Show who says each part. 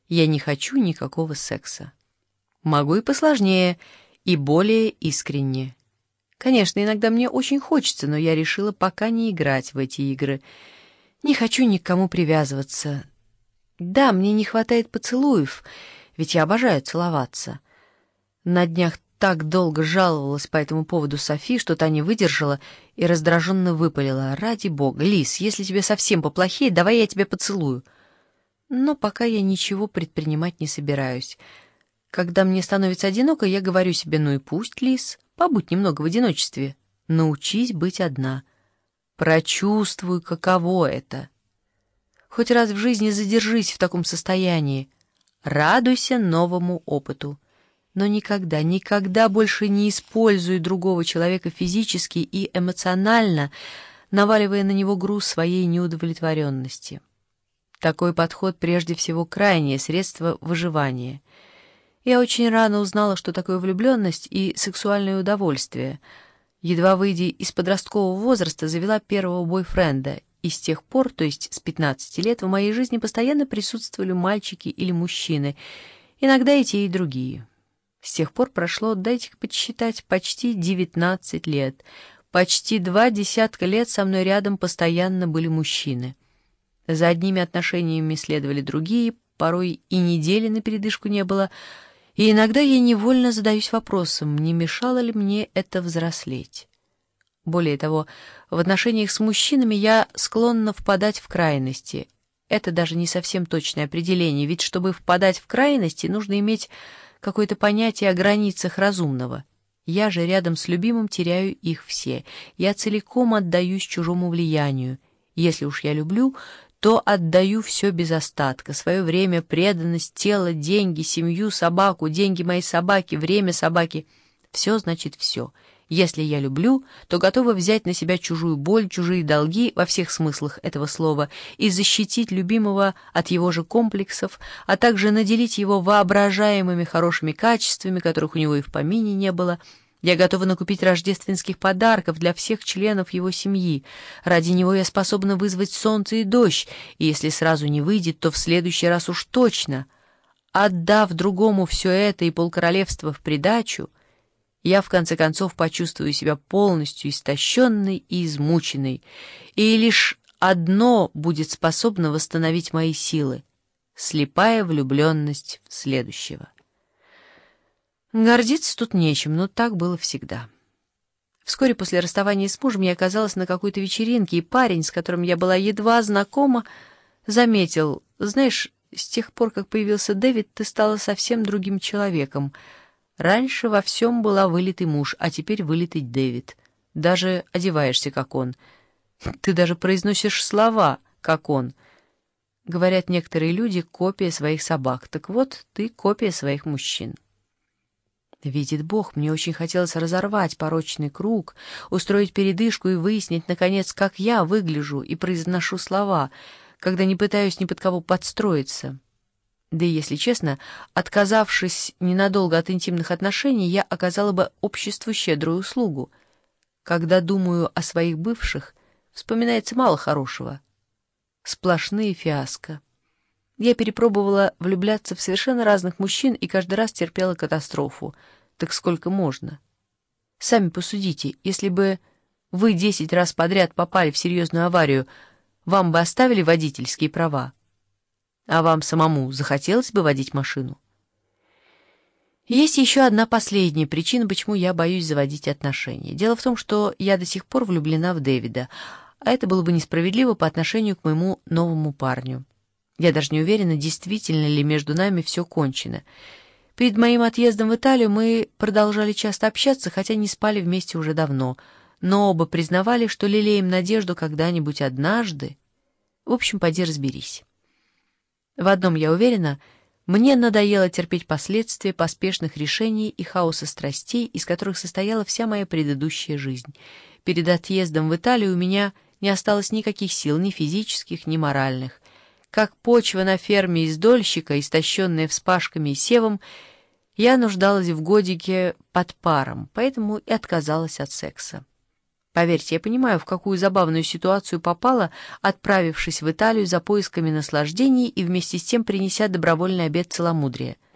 Speaker 1: Я не хочу никакого секса. Могу и посложнее, и более искренне. Конечно, иногда мне очень хочется, но я решила пока не играть в эти игры. Не хочу ни к кому привязываться. Да, мне не хватает поцелуев, ведь я обожаю целоваться. На днях так долго жаловалась по этому поводу Софи, что та не выдержала и раздраженно выпалила: «Ради бога, Лиз, если тебе совсем поплохеет, давай я тебя поцелую». Но пока я ничего предпринимать не собираюсь. Когда мне становится одиноко, я говорю себе: ну и пусть, Лиз, побудь немного в одиночестве. Научись быть одна. Прочувствуй, каково это. Хоть раз в жизни задержись в таком состоянии. Радуйся новому опыту. Но никогда, никогда больше не используй другого человека физически и эмоционально, наваливая на него груз своей неудовлетворенности. Такой подход прежде всего крайнее средство выживания. Я очень рано узнала, что такое влюбленность и сексуальное удовольствие. Едва выйдя из подросткового возраста, завела первого бойфренда, и с тех пор, то есть с 15 лет, в моей жизни постоянно присутствовали мальчики или мужчины, иногда и те, и другие. С тех пор прошло, дайте-ка подсчитать, почти 19 лет. Почти 20 лет со мной рядом постоянно были мужчины. За одними отношениями следовали другие, порой и недели на передышку не было, и иногда я невольно задаюсь вопросом, не мешало ли мне это взрослеть. Более того, в отношениях с мужчинами я склонна впадать в крайности. Это даже не совсем точное определение, ведь чтобы впадать в крайности, нужно иметь какое-то понятие о границах разумного. Я же рядом с любимым теряю их все. Я целиком отдаюсь чужому влиянию. Если уж я люблю, то отдаю все без остатка: свое время, преданность, тело, деньги, семью, собаку, деньги моей собаки, время собаки. Все значит все. Если я люблю, то готова взять на себя чужую боль, чужие долги во всех смыслах этого слова и защитить любимого от его же комплексов, а также наделить его воображаемыми хорошими качествами, которых у него и в помине не было. Я готова накупить рождественских подарков для всех членов его семьи. Ради него я способна вызвать солнце и дождь, и если сразу не выйдет, то в следующий раз уж точно. Отдав другому все это и полкоролевства в придачу, я в конце концов почувствую себя полностью истощенной и измученной, и лишь одно будет способно восстановить мои силы — слепая влюбленность в следующего. Гордиться тут нечем, но так было всегда. Вскоре после расставания с мужем я оказалась на какой-то вечеринке, и парень, с которым я была едва знакома, заметил: «Знаешь, с тех пор, как появился Дэвид, ты стала совсем другим человеком. Раньше во всем была вылитый муж, а теперь вылитый Дэвид. Даже одеваешься, как он. Ты даже произносишь слова, как он. Говорят некоторые люди, копия своих собак. Так вот, ты копия своих мужчин». Видит Бог, мне очень хотелось разорвать порочный круг, устроить передышку и выяснить, наконец, как я выгляжу и произношу слова, когда не пытаюсь ни под кого подстроиться. Да и, если честно, отказавшись ненадолго от интимных отношений, я оказала бы обществу щедрую услугу. Когда думаю о своих бывших, вспоминается мало хорошего. Сплошные фиаско. Я перепробовала влюбляться в совершенно разных мужчин и каждый раз терпела катастрофу. Так сколько можно? Сами посудите, если бы вы 10 раз подряд попали в серьезную аварию, вам бы оставили водительские права? А вам самому захотелось бы водить машину? Есть еще одна последняя причина, почему я боюсь заводить отношения. Дело в том, что я до сих пор влюблена в Дэвида, а это было бы несправедливо по отношению к моему новому парню. Я даже не уверена, действительно ли между нами все кончено. Перед моим отъездом в Италию мы продолжали часто общаться, хотя не спали вместе уже давно, но оба признавали, что лелеем надежду когда-нибудь однажды. В общем, поди разберись. В одном я уверена: мне надоело терпеть последствия поспешных решений и хаоса страстей, из которых состояла вся моя предыдущая жизнь. Перед отъездом в Италию у меня не осталось никаких сил, ни физических, ни моральных. Как почва на ферме из дольщика, истощенная вспашками и севом, я нуждалась в годике под паром, поэтому и отказалась от секса. Поверьте, я понимаю, в какую забавную ситуацию попала, отправившись в Италию за поисками наслаждений и вместе с тем принеся добровольный обет целомудрия.